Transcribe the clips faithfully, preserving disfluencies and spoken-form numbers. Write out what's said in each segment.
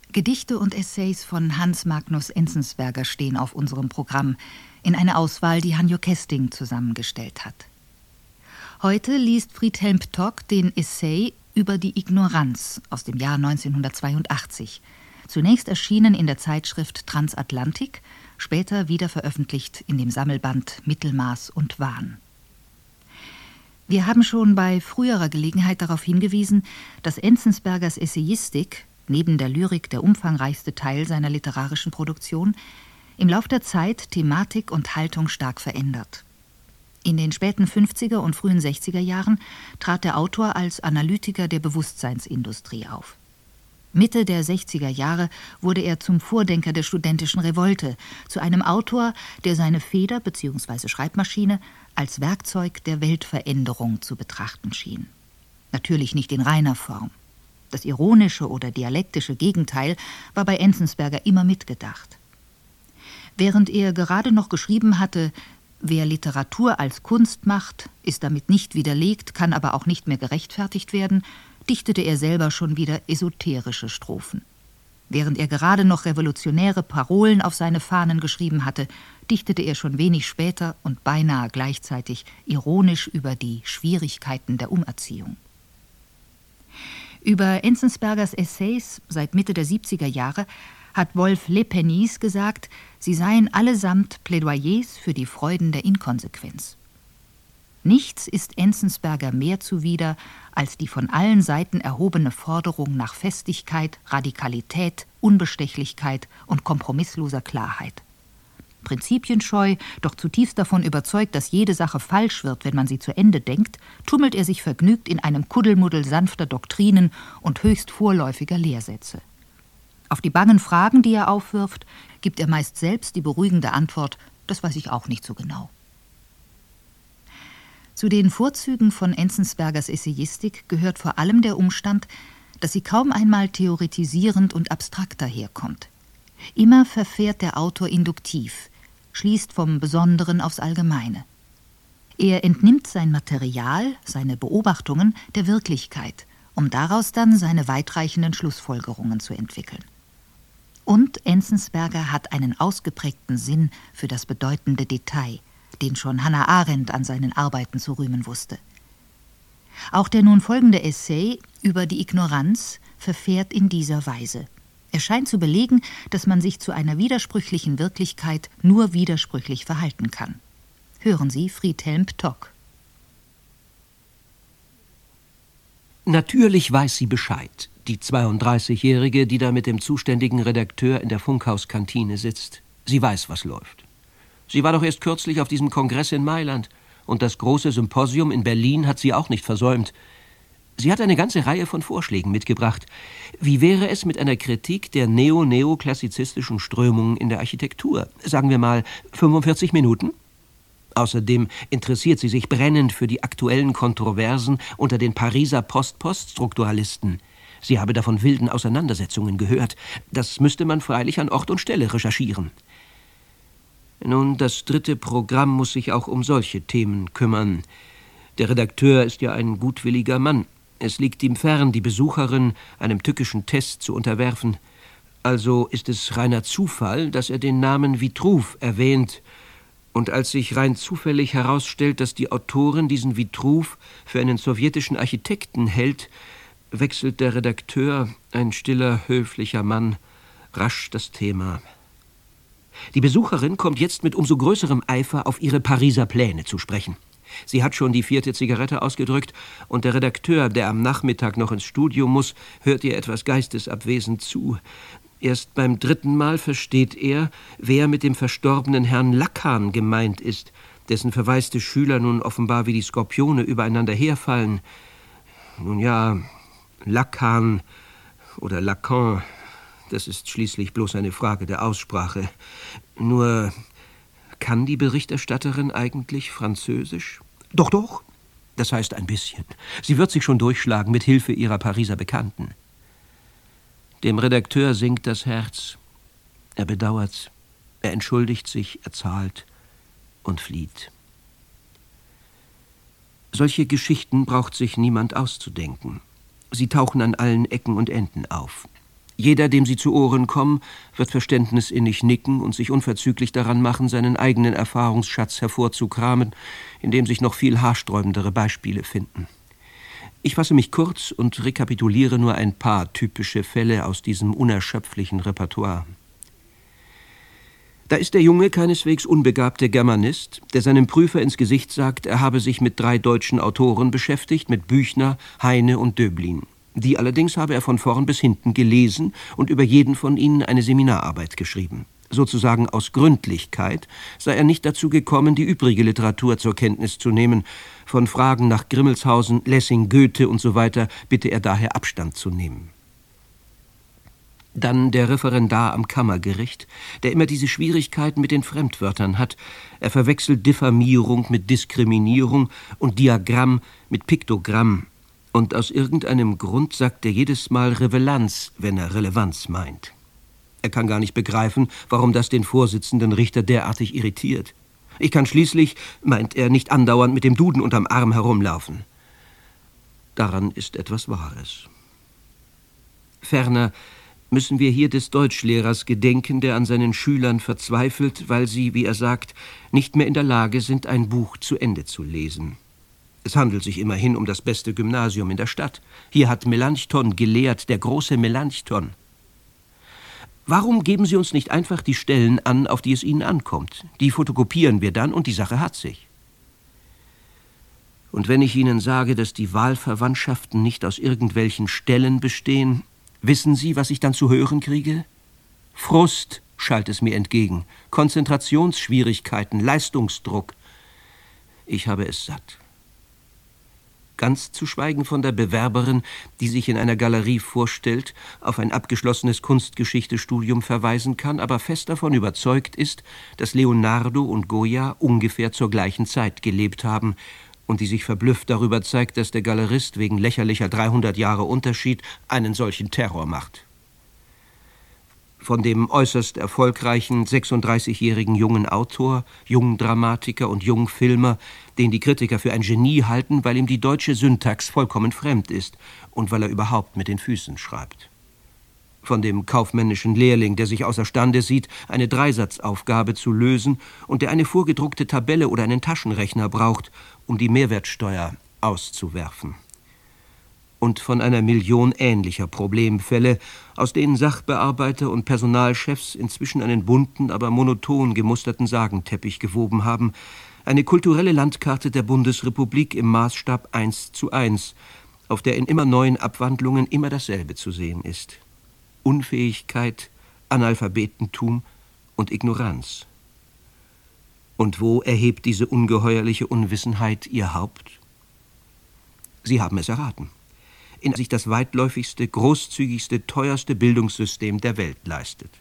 Gedichte und Essays von Hans Magnus Enzensberger stehen auf unserem Programm, in einer Auswahl, die Hanjo Kesting zusammengestellt hat. Heute liest Friedhelm Ptock den Essay über die Ignoranz aus dem Jahr neunzehnhundertzweiundachtzig, zunächst erschienen in der Zeitschrift Transatlantik, später wieder veröffentlicht in dem Sammelband Mittelmaß und Wahn. Wir haben schon bei früherer Gelegenheit darauf hingewiesen, dass Enzensbergers Essayistik, neben der Lyrik der umfangreichste Teil seiner literarischen Produktion, im Lauf der Zeit Thematik und Haltung stark verändert. In den späten fünfziger und frühen sechziger Jahren trat der Autor als Analytiker der Bewusstseinsindustrie auf. Mitte der sechziger Jahre wurde er zum Vordenker der studentischen Revolte, zu einem Autor, der seine Feder bzw. Schreibmaschine als Werkzeug der Weltveränderung zu betrachten schien. Natürlich nicht in reiner Form. Das ironische oder dialektische Gegenteil war bei Enzensberger immer mitgedacht. Während er gerade noch geschrieben hatte, wer Literatur als Kunst macht, ist damit nicht widerlegt, kann aber auch nicht mehr gerechtfertigt werden, dichtete er selber schon wieder esoterische Strophen. Während er gerade noch revolutionäre Parolen auf seine Fahnen geschrieben hatte, dichtete er schon wenig später und beinahe gleichzeitig ironisch über die Schwierigkeiten der Umerziehung. Über Enzensbergers Essays seit Mitte der siebziger Jahre hat Wolf Lepenis gesagt, sie seien allesamt Plädoyers für die Freuden der Inkonsequenz. Nichts ist Enzensberger mehr zuwider als die von allen Seiten erhobene Forderung nach Festigkeit, Radikalität, Unbestechlichkeit und kompromissloser Klarheit. Prinzipienscheu, doch zutiefst davon überzeugt, dass jede Sache falsch wird, wenn man sie zu Ende denkt, tummelt er sich vergnügt in einem Kuddelmuddel sanfter Doktrinen und höchst vorläufiger Lehrsätze. Auf die bangen Fragen, die er aufwirft, gibt er meist selbst die beruhigende Antwort, das weiß ich auch nicht so genau. Zu den Vorzügen von Enzensbergers Essayistik gehört vor allem der Umstand, dass sie kaum einmal theoretisierend und abstrakt daherkommt. Immer verfährt der Autor induktiv, schließt vom Besonderen aufs Allgemeine. Er entnimmt sein Material, seine Beobachtungen der Wirklichkeit, um daraus dann seine weitreichenden Schlussfolgerungen zu entwickeln. Und Enzensberger hat einen ausgeprägten Sinn für das bedeutende Detail, den schon Hannah Arendt an seinen Arbeiten zu rühmen wusste. Auch der nun folgende Essay über die Ignoranz verfährt in dieser Weise. Er scheint zu belegen, dass man sich zu einer widersprüchlichen Wirklichkeit nur widersprüchlich verhalten kann. Hören Sie Friedhelm Ptock. Natürlich weiß sie Bescheid, die zweiunddreißigjährige, die da mit dem zuständigen Redakteur in der Funkhauskantine sitzt. Sie weiß, was läuft. Sie war doch erst kürzlich auf diesem Kongress in Mailand und das große Symposium in Berlin hat sie auch nicht versäumt. Sie hat eine ganze Reihe von Vorschlägen mitgebracht. Wie wäre es mit einer Kritik der neo-neoklassizistischen Strömungen in der Architektur? Sagen wir mal fünfundvierzig Minuten? Außerdem interessiert sie sich brennend für die aktuellen Kontroversen unter den Pariser Post-Post-Strukturalisten. Sie habe davon wilden Auseinandersetzungen gehört. Das müsste man freilich an Ort und Stelle recherchieren. Nun, das dritte Programm muss sich auch um solche Themen kümmern. Der Redakteur ist ja ein gutwilliger Mann. Es liegt ihm fern, die Besucherin einem tückischen Test zu unterwerfen. Also ist es reiner Zufall, dass er den Namen Vitruv erwähnt. Und als sich rein zufällig herausstellt, dass die Autorin diesen Vitruv für einen sowjetischen Architekten hält, wechselt der Redakteur, ein stiller, höflicher Mann, rasch das Thema. Die Besucherin kommt jetzt mit umso größerem Eifer auf ihre Pariser Pläne zu sprechen. Sie hat schon die vierte Zigarette ausgedrückt und der Redakteur, der am Nachmittag noch ins Studio muss, hört ihr etwas geistesabwesend zu. Erst beim dritten Mal versteht er, wer mit dem verstorbenen Herrn Lacan gemeint ist, dessen verwaiste Schüler nun offenbar wie die Skorpione übereinander herfallen. Nun ja, Lacan oder Lacan, das ist schließlich bloß eine Frage der Aussprache. Nur kann die Berichterstatterin eigentlich Französisch? Doch, doch. Das heißt ein bisschen. Sie wird sich schon durchschlagen mit Hilfe ihrer Pariser Bekannten. Dem Redakteur sinkt das Herz. Er bedauert's. Er entschuldigt sich, er zahlt und flieht. Solche Geschichten braucht sich niemand auszudenken. Sie tauchen an allen Ecken und Enden auf. Jeder, dem sie zu Ohren kommen, wird verständnisinnig nicken und sich unverzüglich daran machen, seinen eigenen Erfahrungsschatz hervorzukramen, in dem sich noch viel haarsträubendere Beispiele finden. Ich fasse mich kurz und rekapituliere nur ein paar typische Fälle aus diesem unerschöpflichen Repertoire. Da ist der junge, keineswegs unbegabte Germanist, der seinem Prüfer ins Gesicht sagt, er habe sich mit drei deutschen Autoren beschäftigt, mit Büchner, Heine und Döblin. Die allerdings habe er von vorn bis hinten gelesen und über jeden von ihnen eine Seminararbeit geschrieben. Sozusagen aus Gründlichkeit sei er nicht dazu gekommen, die übrige Literatur zur Kenntnis zu nehmen. Von Fragen nach Grimmelshausen, Lessing, Goethe und so weiter bitte er daher Abstand zu nehmen. Dann der Referendar am Kammergericht, der immer diese Schwierigkeiten mit den Fremdwörtern hat. Er verwechselt Diffamierung mit Diskriminierung und Diagramm mit Piktogramm. Und aus irgendeinem Grund sagt er jedes Mal Revelanz, wenn er Relevanz meint. Er kann gar nicht begreifen, warum das den Vorsitzenden Richter derartig irritiert. Ich kann schließlich, meint er, nicht andauernd mit dem Duden unterm Arm herumlaufen. Daran ist etwas Wahres. Ferner müssen wir hier des Deutschlehrers gedenken, der an seinen Schülern verzweifelt, weil sie, wie er sagt, nicht mehr in der Lage sind, ein Buch zu Ende zu lesen. Es handelt sich immerhin um das beste Gymnasium in der Stadt. Hier hat Melanchthon gelehrt, der große Melanchthon. Warum geben Sie uns nicht einfach die Stellen an, auf die es Ihnen ankommt? Die fotokopieren wir dann und die Sache hat sich. Und wenn ich Ihnen sage, dass die Wahlverwandtschaften nicht aus irgendwelchen Stellen bestehen, wissen Sie, was ich dann zu hören kriege? Frust, schallt es mir entgegen, Konzentrationsschwierigkeiten, Leistungsdruck. Ich habe es satt. Ganz zu schweigen von der Bewerberin, die sich in einer Galerie vorstellt, auf ein abgeschlossenes Kunstgeschichtestudium verweisen kann, aber fest davon überzeugt ist, dass Leonardo und Goya ungefähr zur gleichen Zeit gelebt haben und die sich verblüfft darüber zeigt, dass der Galerist wegen lächerlicher dreihundert Jahre Unterschied einen solchen Terror macht. Von dem äußerst erfolgreichen sechsunddreißigjährigen jungen Autor, jungen Dramatiker und jungen Filmer, den die Kritiker für ein Genie halten, weil ihm die deutsche Syntax vollkommen fremd ist und weil er überhaupt mit den Füßen schreibt. Von dem kaufmännischen Lehrling, der sich außerstande sieht, eine Dreisatzaufgabe zu lösen und der eine vorgedruckte Tabelle oder einen Taschenrechner braucht, um die Mehrwertsteuer auszuwerfen. Und von einer Million ähnlicher Problemfälle, aus denen Sachbearbeiter und Personalchefs inzwischen einen bunten, aber monoton gemusterten Sagenteppich gewoben haben, eine kulturelle Landkarte der Bundesrepublik im Maßstab eins zu eins, auf der in immer neuen Abwandlungen immer dasselbe zu sehen ist. Unfähigkeit, Analphabetentum und Ignoranz. Und wo erhebt diese ungeheuerliche Unwissenheit ihr Haupt? Sie haben es erraten. In sich das weitläufigste, großzügigste, teuerste Bildungssystem der Welt leistet.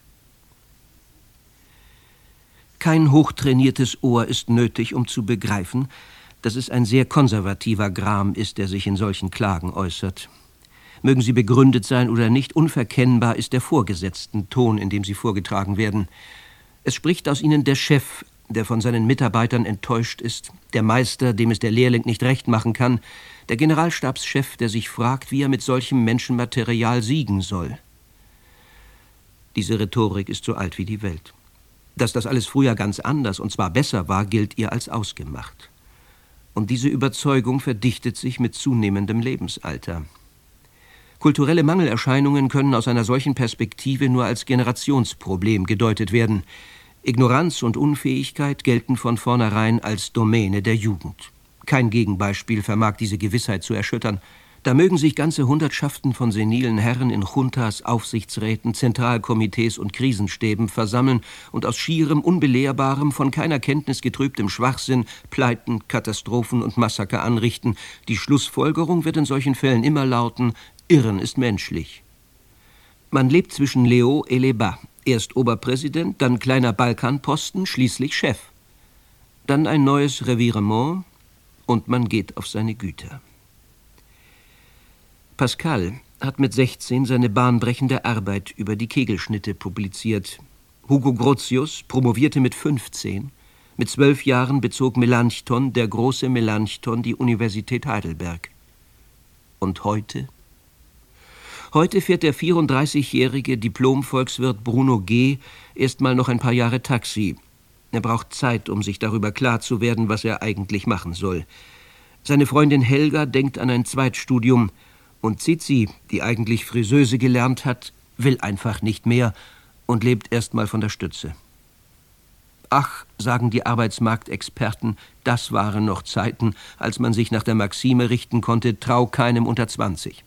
Kein hochtrainiertes Ohr ist nötig, um zu begreifen, dass es ein sehr konservativer Gram ist, der sich in solchen Klagen äußert. Mögen sie begründet sein oder nicht, unverkennbar ist der vorgesetzten Ton, in dem sie vorgetragen werden. Es spricht aus ihnen der Chef, der von seinen Mitarbeitern enttäuscht ist, der Meister, dem es der Lehrling nicht recht machen kann, der Generalstabschef, der sich fragt, wie er mit solchem Menschenmaterial siegen soll. Diese Rhetorik ist so alt wie die Welt. Dass das alles früher ganz anders, und zwar besser war, gilt ihr als ausgemacht. Und diese Überzeugung verdichtet sich mit zunehmendem Lebensalter. Kulturelle Mangelerscheinungen können aus einer solchen Perspektive nur als Generationsproblem gedeutet werden. Ignoranz und Unfähigkeit gelten von vornherein als Domäne der Jugend. Kein Gegenbeispiel vermag diese Gewissheit zu erschüttern. Da mögen sich ganze Hundertschaften von senilen Herren in Juntas, Aufsichtsräten, Zentralkomitees und Krisenstäben versammeln und aus schierem, unbelehrbarem, von keiner Kenntnis getrübtem Schwachsinn Pleiten, Katastrophen und Massaker anrichten. Die Schlussfolgerung wird in solchen Fällen immer lauten: Irren ist menschlich. Man lebt zwischen Leo et les Bas. Erst Oberpräsident, dann kleiner Balkanposten, schließlich Chef. Dann ein neues Revirement und man geht auf seine Güter. Pascal hat mit sechzehn seine bahnbrechende Arbeit über die Kegelschnitte publiziert. Hugo Grotius promovierte mit fünfzehn. Mit zwölf Jahren bezog Melanchthon, der große Melanchthon, die Universität Heidelberg. Und heute? Heute fährt der vierunddreißigjährige Diplom-Volkswirt Bruno G. erst mal noch ein paar Jahre Taxi. Er braucht Zeit, um sich darüber klar zu werden, was er eigentlich machen soll. Seine Freundin Helga denkt an ein Zweitstudium und Zizi, die eigentlich Friseuse gelernt hat, will einfach nicht mehr und lebt erst mal von der Stütze. Ach, sagen die Arbeitsmarktexperten, das waren noch Zeiten, als man sich nach der Maxime richten konnte, trau keinem unter zwanzig.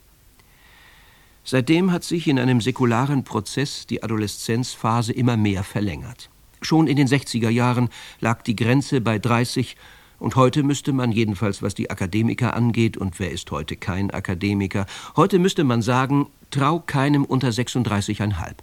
Seitdem hat sich in einem säkularen Prozess die Adoleszenzphase immer mehr verlängert. Schon in den sechziger Jahren lag die Grenze bei dreißig und heute müsste man, jedenfalls was die Akademiker angeht, und wer ist heute kein Akademiker, heute müsste man sagen, trau keinem unter sechsunddreißig Komma fünf.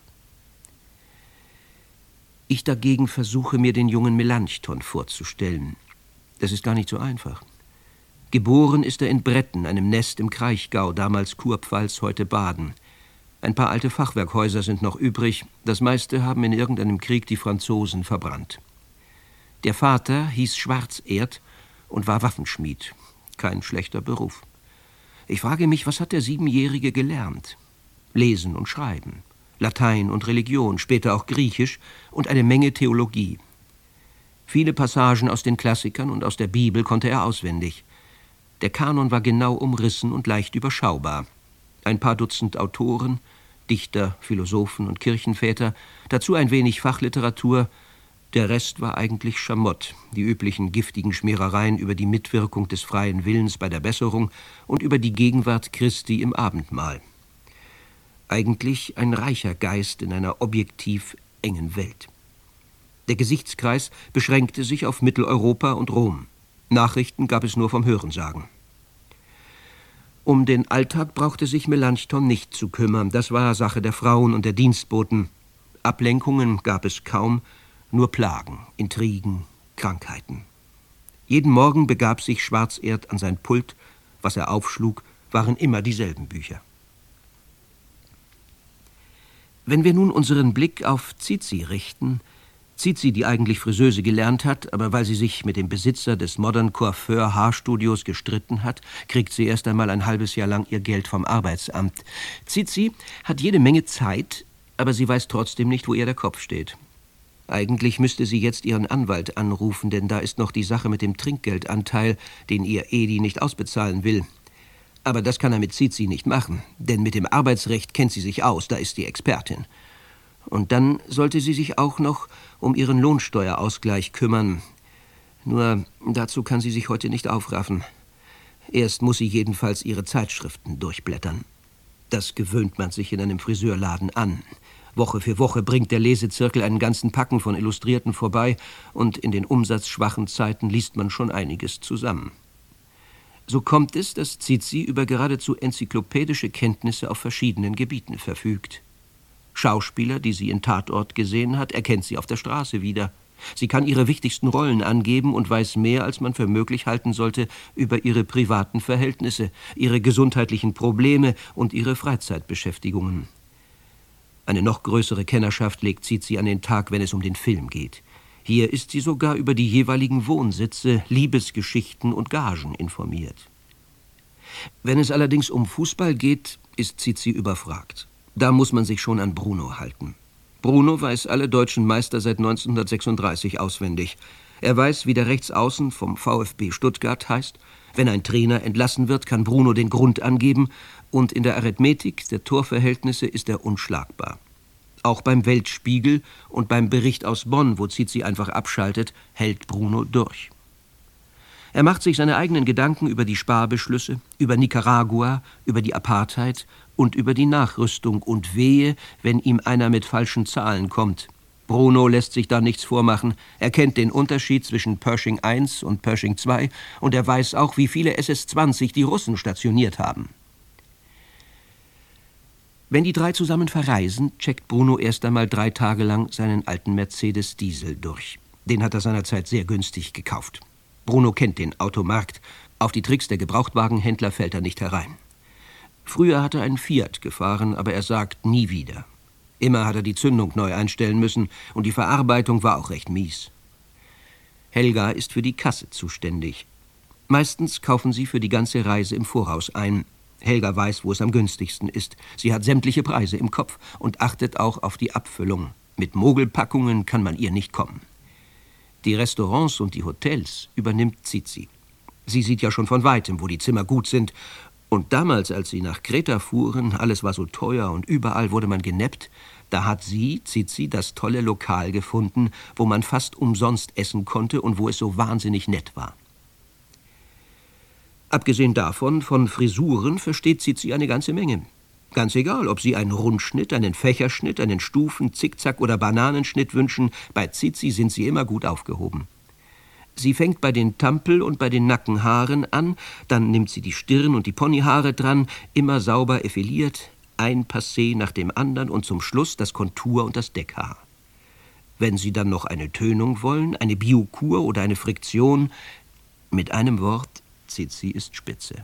Ich dagegen versuche mir den jungen Melanchthon vorzustellen. Das ist gar nicht so einfach. Geboren ist er in Bretten, einem Nest im Kraichgau, damals Kurpfalz, heute Baden. Ein paar alte Fachwerkhäuser sind noch übrig, das meiste haben in irgendeinem Krieg die Franzosen verbrannt. Der Vater hieß Schwarzerd und war Waffenschmied. Kein schlechter Beruf. Ich frage mich, was hat der Siebenjährige gelernt? Lesen und Schreiben. Latein und Religion, später auch Griechisch und eine Menge Theologie. Viele Passagen aus den Klassikern und aus der Bibel konnte er auswendig. Der Kanon war genau umrissen und leicht überschaubar. Ein paar Dutzend Autoren, Dichter, Philosophen und Kirchenväter, dazu ein wenig Fachliteratur. Der Rest war eigentlich Schamott, die üblichen giftigen Schmierereien über die Mitwirkung des freien Willens bei der Besserung und über die Gegenwart Christi im Abendmahl. Eigentlich ein reicher Geist in einer objektiv engen Welt. Der Gesichtskreis beschränkte sich auf Mitteleuropa und Rom. Nachrichten gab es nur vom Hörensagen. Um den Alltag brauchte sich Melanchthon nicht zu kümmern. Das war Sache der Frauen und der Dienstboten. Ablenkungen gab es kaum, nur Plagen, Intrigen, Krankheiten. Jeden Morgen begab sich Schwarzerd an sein Pult. Was er aufschlug, waren immer dieselben Bücher. Wenn wir nun unseren Blick auf Zizi richten, Zizi, die eigentlich Friseuse gelernt hat, aber weil sie sich mit dem Besitzer des Modern Coiffeur Haarstudios gestritten hat, kriegt sie erst einmal ein halbes Jahr lang ihr Geld vom Arbeitsamt. Zizi hat jede Menge Zeit, aber sie weiß trotzdem nicht, wo ihr der Kopf steht. Eigentlich müsste sie jetzt ihren Anwalt anrufen, denn da ist noch die Sache mit dem Trinkgeldanteil, den ihr Edi nicht ausbezahlen will. Aber das kann er mit Zizi nicht machen, denn mit dem Arbeitsrecht kennt sie sich aus, da ist die Expertin. Und dann sollte sie sich auch noch um ihren Lohnsteuerausgleich kümmern. Nur dazu kann sie sich heute nicht aufraffen. Erst muss sie jedenfalls ihre Zeitschriften durchblättern. Das gewöhnt man sich in einem Friseurladen an. Woche für Woche bringt der Lesezirkel einen ganzen Packen von Illustrierten vorbei und in den umsatzschwachen Zeiten liest man schon einiges zusammen. So kommt es, dass Zizi über geradezu enzyklopädische Kenntnisse auf verschiedenen Gebieten verfügt. Schauspieler, die sie in Tatort gesehen hat, erkennt sie auf der Straße wieder. Sie kann ihre wichtigsten Rollen angeben und weiß mehr, als man für möglich halten sollte, über ihre privaten Verhältnisse, ihre gesundheitlichen Probleme und ihre Freizeitbeschäftigungen. Eine noch größere Kennerschaft legt Zizi an den Tag, wenn es um den Film geht. Hier ist sie sogar über die jeweiligen Wohnsitze, Liebesgeschichten und Gagen informiert. Wenn es allerdings um Fußball geht, ist Zizi überfragt. Da muss man sich schon an Bruno halten. Bruno weiß alle deutschen Meister seit neunzehnhundertsechsunddreißig auswendig. Er weiß, wie der Rechtsaußen vom VfB Stuttgart heißt. Wenn ein Trainer entlassen wird, kann Bruno den Grund angeben. Und in der Arithmetik der Torverhältnisse ist er unschlagbar. Auch beim Weltspiegel und beim Bericht aus Bonn, wo Zizi einfach abschaltet, hält Bruno durch. Er macht sich seine eigenen Gedanken über die Sparbeschlüsse, über Nicaragua, über die Apartheid und über die Nachrüstung und wehe, wenn ihm einer mit falschen Zahlen kommt. Bruno lässt sich da nichts vormachen. Er kennt den Unterschied zwischen Pershing eins und Pershing zwei und er weiß auch, wie viele S S zwanzig die Russen stationiert haben. Wenn die drei zusammen verreisen, checkt Bruno erst einmal drei Tage lang seinen alten Mercedes Diesel durch. Den hat er seinerzeit sehr günstig gekauft. Bruno kennt den Automarkt. Auf die Tricks der Gebrauchtwagenhändler fällt er nicht herein. Früher hat er einen Fiat gefahren, aber er sagt nie wieder. Immer hat er die Zündung neu einstellen müssen und die Verarbeitung war auch recht mies. Helga ist für die Kasse zuständig. Meistens kaufen sie für die ganze Reise im Voraus ein. Helga weiß, wo es am günstigsten ist. Sie hat sämtliche Preise im Kopf und achtet auch auf die Abfüllung. Mit Mogelpackungen kann man ihr nicht kommen. Die Restaurants und die Hotels übernimmt Zizi. Sie sieht ja schon von Weitem, wo die Zimmer gut sind. Und damals, als sie nach Kreta fuhren, alles war so teuer und überall wurde man geneppt, da hat sie, Zizi, das tolle Lokal gefunden, wo man fast umsonst essen konnte und wo es so wahnsinnig nett war. Abgesehen davon, von Frisuren versteht Zizi eine ganze Menge. Ganz egal, ob Sie einen Rundschnitt, einen Fächerschnitt, einen Stufen-, Zickzack- oder Bananenschnitt wünschen, bei Zizi sind Sie immer gut aufgehoben. Sie fängt bei den Tampel- und bei den Nackenhaaren an, dann nimmt sie die Stirn- und die Ponyhaare dran, immer sauber effiliert, ein Passé nach dem anderen und zum Schluss das Kontur- und das Deckhaar. Wenn Sie dann noch eine Tönung wollen, eine Biokur oder eine Friktion, mit einem Wort, Zizi ist spitze.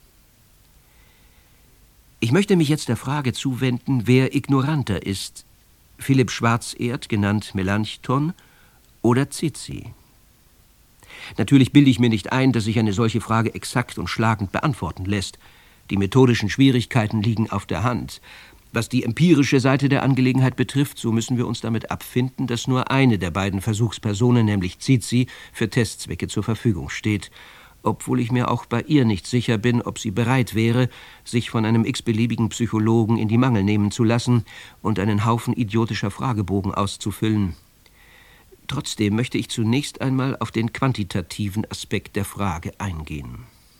Ich möchte mich jetzt der Frage zuwenden, wer ignoranter ist, Philipp Schwarzerd, genannt Melanchthon, oder Zizi. Natürlich bilde ich mir nicht ein, dass sich eine solche Frage exakt und schlagend beantworten lässt. Die methodischen Schwierigkeiten liegen auf der Hand. Was die empirische Seite der Angelegenheit betrifft, so müssen wir uns damit abfinden, dass nur eine der beiden Versuchspersonen, nämlich Zizi, für Testzwecke zur Verfügung steht, obwohl ich mir auch bei ihr nicht sicher bin, ob sie bereit wäre, sich von einem x-beliebigen Psychologen in die Mangel nehmen zu lassen und einen Haufen idiotischer Fragebogen auszufüllen. Trotzdem möchte ich zunächst einmal auf den quantitativen Aspekt der Frage eingehen.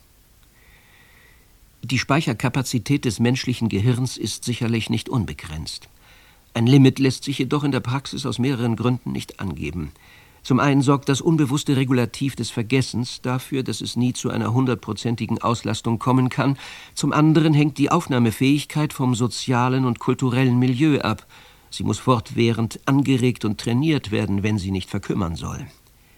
Die Speicherkapazität des menschlichen Gehirns ist sicherlich nicht unbegrenzt. Ein Limit lässt sich jedoch in der Praxis aus mehreren Gründen nicht angeben. Zum einen sorgt das unbewusste Regulativ des Vergessens dafür, dass es nie zu einer hundertprozentigen Auslastung kommen kann. Zum anderen hängt die Aufnahmefähigkeit vom sozialen und kulturellen Milieu ab. Sie muss fortwährend angeregt und trainiert werden, wenn sie nicht verkümmern soll.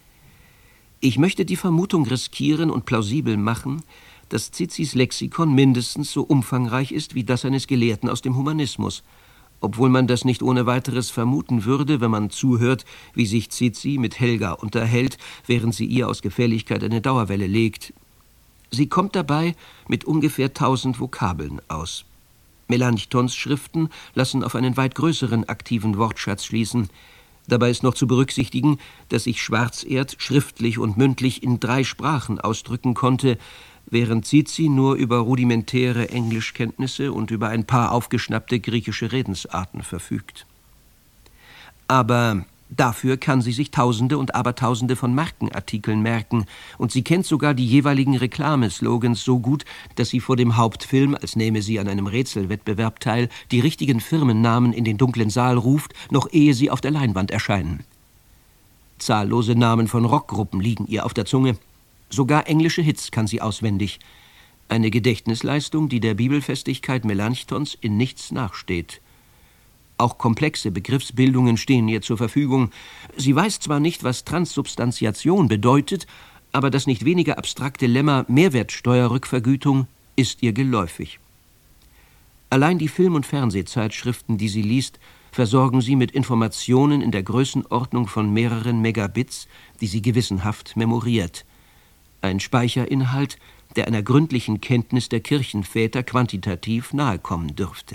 Ich möchte die Vermutung riskieren und plausibel machen, dass Zizis Lexikon mindestens so umfangreich ist wie das eines Gelehrten aus dem Humanismus, obwohl man das nicht ohne weiteres vermuten würde, wenn man zuhört, wie sich Zizi mit Helga unterhält, während sie ihr aus Gefälligkeit eine Dauerwelle legt. Sie kommt dabei mit ungefähr tausend Vokabeln aus. Melanchthons Schriften lassen auf einen weit größeren aktiven Wortschatz schließen. Dabei ist noch zu berücksichtigen, dass sich Schwarzerd schriftlich und mündlich in drei Sprachen ausdrücken konnte, während Zizi nur über rudimentäre Englischkenntnisse und über ein paar aufgeschnappte griechische Redensarten verfügt. Aber dafür kann sie sich Tausende und Abertausende von Markenartikeln merken, und sie kennt sogar die jeweiligen Reklameslogans so gut, dass sie vor dem Hauptfilm, als nähme sie an einem Rätselwettbewerb teil, die richtigen Firmennamen in den dunklen Saal ruft, noch ehe sie auf der Leinwand erscheinen. Zahllose Namen von Rockgruppen liegen ihr auf der Zunge. Sogar englische Hits kann sie auswendig. Eine Gedächtnisleistung, die der Bibelfestigkeit Melanchthons in nichts nachsteht. Auch komplexe Begriffsbildungen stehen ihr zur Verfügung. Sie weiß zwar nicht, was Transsubstantiation bedeutet, aber das nicht weniger abstrakte Lemma Mehrwertsteuerrückvergütung ist ihr geläufig. Allein die Film- und Fernsehzeitschriften, die sie liest, versorgen sie mit Informationen in der Größenordnung von mehreren Megabits, die sie gewissenhaft memoriert. Ein Speicherinhalt, der einer gründlichen Kenntnis der Kirchenväter quantitativ nahekommen dürfte.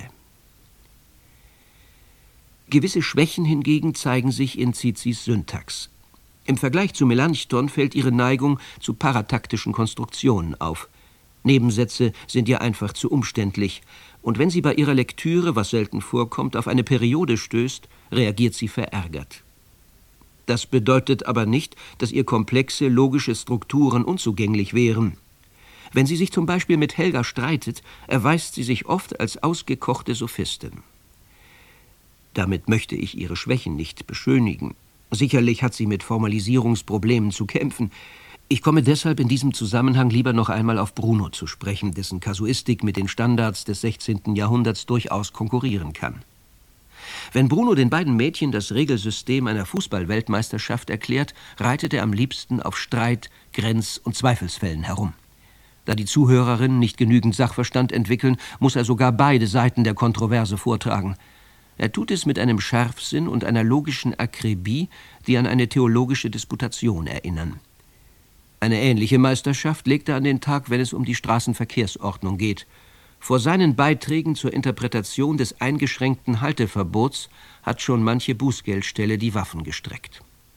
Gewisse Schwächen hingegen zeigen sich in Zizis Syntax. Im Vergleich zu Melanchthon fällt ihre Neigung zu parataktischen Konstruktionen auf. Nebensätze sind ihr einfach zu umständlich, und wenn sie bei ihrer Lektüre, was selten vorkommt, auf eine Periode stößt, reagiert sie verärgert. Das bedeutet aber nicht, dass ihr komplexe, logische Strukturen unzugänglich wären. Wenn sie sich zum Beispiel mit Helga streitet, erweist sie sich oft als ausgekochte Sophistin. Damit möchte ich ihre Schwächen nicht beschönigen. Sicherlich hat sie mit Formalisierungsproblemen zu kämpfen. Ich komme deshalb in diesem Zusammenhang lieber noch einmal auf Bruno zu sprechen, dessen Kasuistik mit den Standards des sechzehnten Jahrhunderts durchaus konkurrieren kann. Wenn Bruno den beiden Mädchen das Regelsystem einer Fußball-Weltmeisterschaft erklärt, reitet er am liebsten auf Streit-, Grenz- und Zweifelsfällen herum. Da die Zuhörerinnen nicht genügend Sachverstand entwickeln, muss er sogar beide Seiten der Kontroverse vortragen. Er tut es mit einem Scharfsinn und einer logischen Akribie, die an eine theologische Disputation erinnern. Eine ähnliche Meisterschaft legt er an den Tag, wenn es um die Straßenverkehrsordnung geht. Vor seinen Beiträgen zur Interpretation des eingeschränkten Halteverbots hat schon manche Bußgeldstelle die Waffen gestreckt.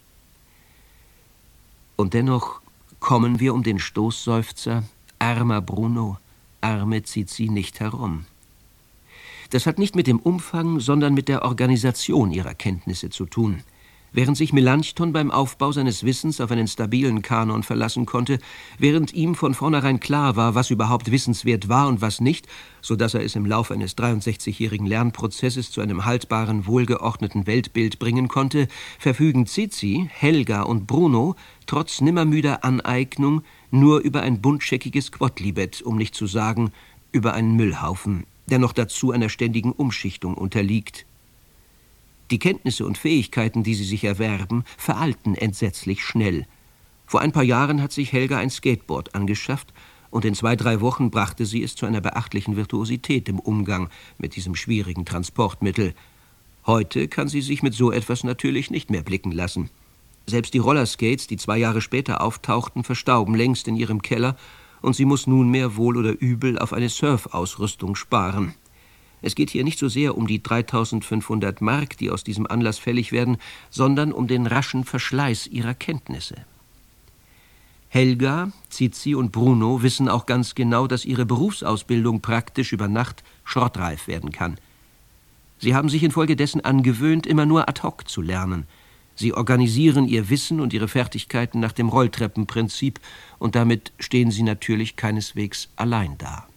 Und dennoch kommen wir um den Stoßseufzer »Armer Bruno, arme Zizi« nicht herum. Das hat nicht mit dem Umfang, sondern mit der Organisation ihrer Kenntnisse zu tun. Während sich Melanchthon beim Aufbau seines Wissens auf einen stabilen Kanon verlassen konnte, während ihm von vornherein klar war, was überhaupt wissenswert war und was nicht, so dass er es im Lauf eines dreiundsechzigjährigen Lernprozesses zu einem haltbaren, wohlgeordneten Weltbild bringen konnte, verfügen Zizi, Helga und Bruno trotz nimmermüder Aneignung nur über ein buntscheckiges Quodlibet, um nicht zu sagen, über einen Müllhaufen, der noch dazu einer ständigen Umschichtung unterliegt. Die Kenntnisse und Fähigkeiten, die sie sich erwerben, veralten entsetzlich schnell. Vor ein paar Jahren hat sich Helga ein Skateboard angeschafft und in zwei, drei Wochen brachte sie es zu einer beachtlichen Virtuosität im Umgang mit diesem schwierigen Transportmittel. Heute kann sie sich mit so etwas natürlich nicht mehr blicken lassen. Selbst die Rollerskates, die zwei Jahre später auftauchten, verstauben längst in ihrem Keller und sie muss nunmehr wohl oder übel auf eine Surfausrüstung sparen. Es geht hier nicht so sehr um die dreitausendfünfhundert Mark, die aus diesem Anlass fällig werden, sondern um den raschen Verschleiß ihrer Kenntnisse. Helga, Zizi und Bruno wissen auch ganz genau, dass ihre Berufsausbildung praktisch über Nacht schrottreif werden kann. Sie haben sich infolgedessen angewöhnt, immer nur ad hoc zu lernen. Sie organisieren ihr Wissen und ihre Fertigkeiten nach dem Rolltreppenprinzip und damit stehen sie natürlich keineswegs allein da.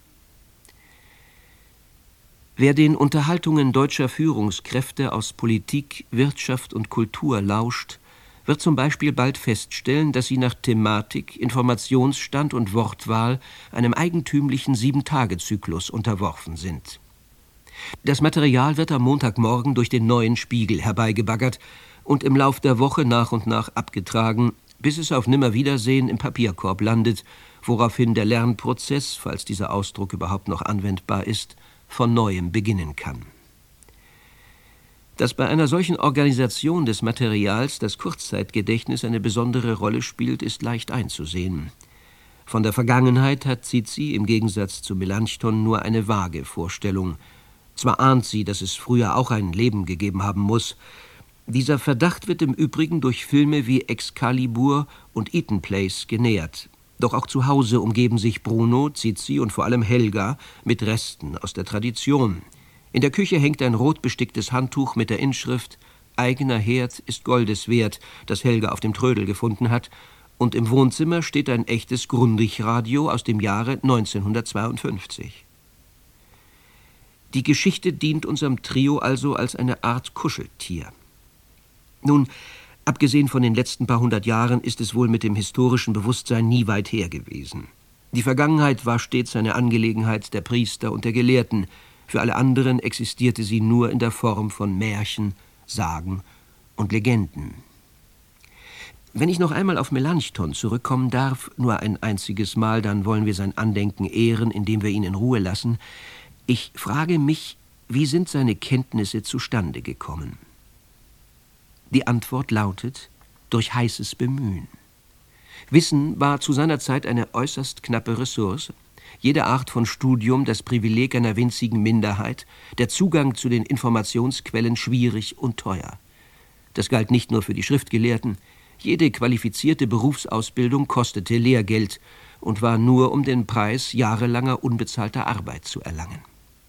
Wer den Unterhaltungen deutscher Führungskräfte aus Politik, Wirtschaft und Kultur lauscht, wird zum Beispiel bald feststellen, dass sie nach Thematik, Informationsstand und Wortwahl einem eigentümlichen Sieben-Tage-Zyklus unterworfen sind. Das Material wird am Montagmorgen durch den Neuen Spiegel herbeigebaggert und im Lauf der Woche nach und nach abgetragen, bis es auf Nimmerwiedersehen im Papierkorb landet, woraufhin der Lernprozess, falls dieser Ausdruck überhaupt noch anwendbar ist, von Neuem beginnen kann. Dass bei einer solchen Organisation des Materials das Kurzzeitgedächtnis eine besondere Rolle spielt, ist leicht einzusehen. Von der Vergangenheit hat Zizi im Gegensatz zu Melanchthon nur eine vage Vorstellung. Zwar ahnt sie, dass es früher auch ein Leben gegeben haben muss. Dieser Verdacht wird im Übrigen durch Filme wie Excalibur und Eaton Place genährt. Doch auch zu Hause umgeben sich Bruno, Zizi und vor allem Helga mit Resten aus der Tradition. In der Küche hängt ein rot besticktes Handtuch mit der Inschrift »Eigener Herd ist Goldes wert«, das Helga auf dem Trödel gefunden hat, und im Wohnzimmer steht ein echtes Grundig-Radio aus dem Jahre neunzehnhundertzweiundfünfzig. Die Geschichte dient unserem Trio also als eine Art Kuscheltier. Nun, abgesehen von den letzten paar hundert Jahren ist es wohl mit dem historischen Bewusstsein nie weit her gewesen. Die Vergangenheit war stets eine Angelegenheit der Priester und der Gelehrten. Für alle anderen existierte sie nur in der Form von Märchen, Sagen und Legenden. Wenn ich noch einmal auf Melanchthon zurückkommen darf, nur ein einziges Mal, dann wollen wir sein Andenken ehren, indem wir ihn in Ruhe lassen. Ich frage mich, wie sind seine Kenntnisse zustande gekommen? Die Antwort lautet, durch heißes Bemühen. Wissen war zu seiner Zeit eine äußerst knappe Ressource. Jede Art von Studium das Privileg einer winzigen Minderheit, der Zugang zu den Informationsquellen schwierig und teuer. Das galt nicht nur für die Schriftgelehrten. Jede qualifizierte Berufsausbildung kostete Lehrgeld und war nur um den Preis jahrelanger unbezahlter Arbeit zu erlangen.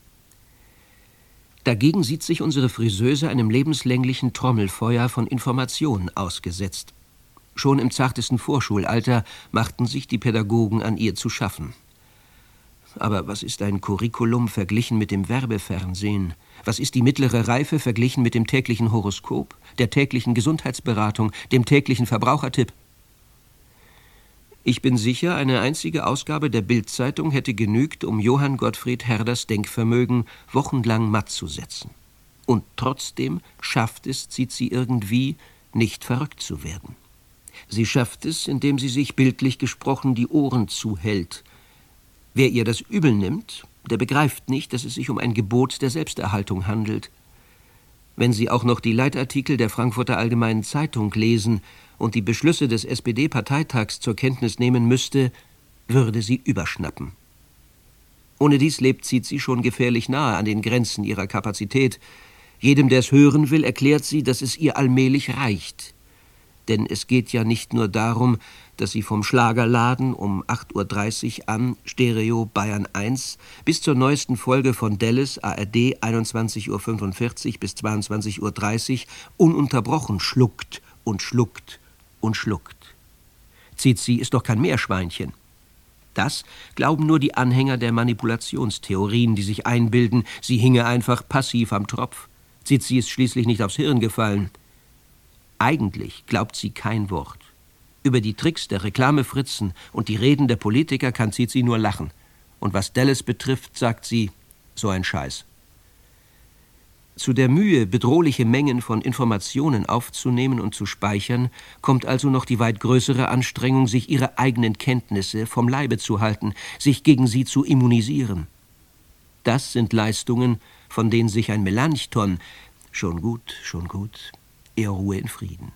Dagegen sieht sich unsere Friseuse einem lebenslänglichen Trommelfeuer von Informationen ausgesetzt. Schon im zartesten Vorschulalter machten sich die Pädagogen an ihr zu schaffen. Aber was ist ein Curriculum verglichen mit dem Werbefernsehen? Was ist die mittlere Reife verglichen mit dem täglichen Horoskop, der täglichen Gesundheitsberatung, dem täglichen Verbrauchertipp? Ich bin sicher, eine einzige Ausgabe der Bild-Zeitung hätte genügt, um Johann Gottfried Herders Denkvermögen wochenlang matt zu setzen. Und trotzdem schafft es Zizi irgendwie, nicht verrückt zu werden. Sie schafft es, indem sie sich bildlich gesprochen die Ohren zuhält. Wer ihr das übel nimmt, der begreift nicht, dass es sich um ein Gebot der Selbsterhaltung handelt. Wenn Sie auch noch die Leitartikel der Frankfurter Allgemeinen Zeitung lesen und die Beschlüsse des S P D-Parteitags zur Kenntnis nehmen müsste, würde sie überschnappen. Ohnedies lebt Zizi schon gefährlich nahe an den Grenzen ihrer Kapazität. Jedem, der es hören will, erklärt sie, dass es ihr allmählich reicht. Denn es geht ja nicht nur darum, dass sie vom Schlagerladen um acht Uhr dreißig an, Stereo Bayern eins, bis zur neuesten Folge von Dallas, A R D, einundzwanzig Uhr fünfundvierzig bis zweiundzwanzig Uhr dreißig, ununterbrochen schluckt und schluckt und schluckt. Zizi ist doch kein Meerschweinchen. Das glauben nur die Anhänger der Manipulationstheorien, die sich einbilden, sie hinge einfach passiv am Tropf. Zizi ist schließlich nicht aufs Hirn gefallen. Eigentlich glaubt sie kein Wort. Über die Tricks der Reklamefritzen und die Reden der Politiker kann Zizi nur lachen. Und was Dallas betrifft, sagt sie, so ein Scheiß. Zu der Mühe, bedrohliche Mengen von Informationen aufzunehmen und zu speichern, kommt also noch die weit größere Anstrengung, sich ihre eigenen Kenntnisse vom Leibe zu halten, sich gegen sie zu immunisieren. Das sind Leistungen, von denen sich ein Melanchthon, schon gut, schon gut, er ruhe in Frieden.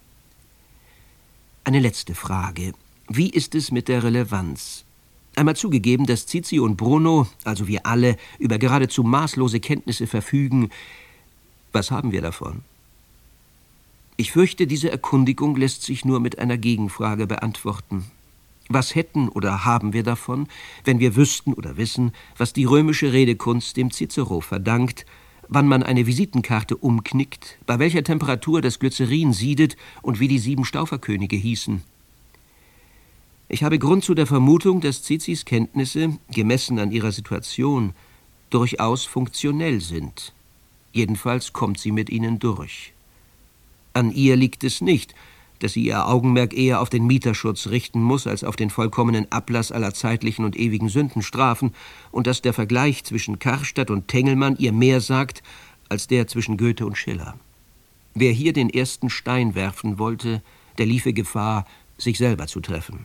Eine letzte Frage. Wie ist es mit der Relevanz? Einmal zugegeben, dass Zizi und Bruno, also wir alle, über geradezu maßlose Kenntnisse verfügen. Was haben wir davon? Ich fürchte, diese Erkundigung lässt sich nur mit einer Gegenfrage beantworten. Was hätten oder haben wir davon, wenn wir wüssten oder wissen, was die römische Redekunst dem Cicero verdankt, wann man eine Visitenkarte umknickt, bei welcher Temperatur das Glycerin siedet und wie die sieben Stauferkönige hießen? Ich habe Grund zu der Vermutung, dass Zizis Kenntnisse, gemessen an ihrer Situation, durchaus funktionell sind. Jedenfalls kommt sie mit ihnen durch. An ihr liegt es nicht, dass sie ihr Augenmerk eher auf den Mieterschutz richten muss, als auf den vollkommenen Ablass aller zeitlichen und ewigen Sündenstrafen, und dass der Vergleich zwischen Karstadt und Tengelmann ihr mehr sagt, als der zwischen Goethe und Schiller. Wer hier den ersten Stein werfen wollte, der liefe Gefahr, sich selber zu treffen.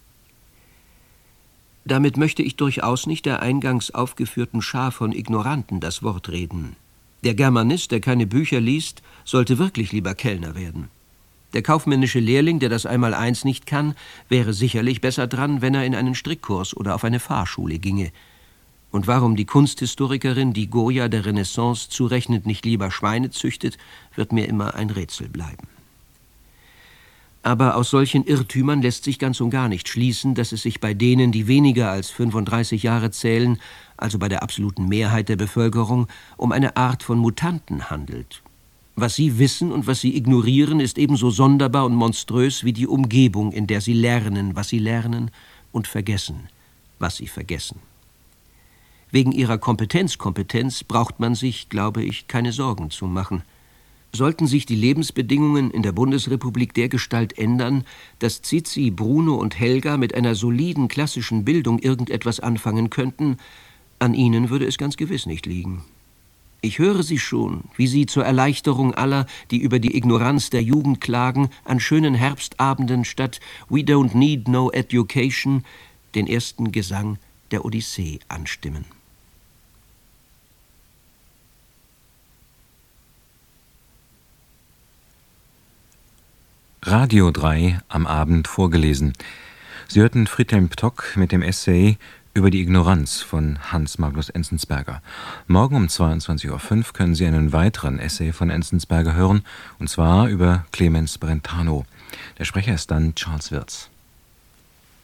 Damit möchte ich durchaus nicht der eingangs aufgeführten Schar von Ignoranten das Wort reden. Der Germanist, der keine Bücher liest, sollte wirklich lieber Kellner werden. Der kaufmännische Lehrling, der das Einmaleins nicht kann, wäre sicherlich besser dran, wenn er in einen Strickkurs oder auf eine Fahrschule ginge. Und warum die Kunsthistorikerin, die Goya der Renaissance zurechnet, nicht lieber Schweine züchtet, wird mir immer ein Rätsel bleiben. Aber aus solchen Irrtümern lässt sich ganz und gar nicht schließen, dass es sich bei denen, die weniger als fünfunddreißig Jahre zählen, also bei der absoluten Mehrheit der Bevölkerung, um eine Art von Mutanten handelt. Was sie wissen und was sie ignorieren, ist ebenso sonderbar und monströs wie die Umgebung, in der sie lernen, was sie lernen, und vergessen, was sie vergessen. Wegen ihrer Kompetenzkompetenz braucht man sich, glaube ich, keine Sorgen zu machen. Sollten sich die Lebensbedingungen in der Bundesrepublik dergestalt ändern, dass Zizi, Bruno und Helga mit einer soliden klassischen Bildung irgendetwas anfangen könnten, an ihnen würde es ganz gewiss nicht liegen. Ich höre sie schon, wie sie zur Erleichterung aller, die über die Ignoranz der Jugend klagen, an schönen Herbstabenden statt »We don't need no education« den ersten Gesang der Odyssee anstimmen. Radio drei am Abend vorgelesen. Sie hörten Friedhelm Ptock mit dem Essay über die Ignoranz von Hans Magnus Enzensberger. Morgen um zweiundzwanzig Uhr fünf können Sie einen weiteren Essay von Enzensberger hören, und zwar über Clemens Brentano. Der Sprecher ist dann Charles Wirz.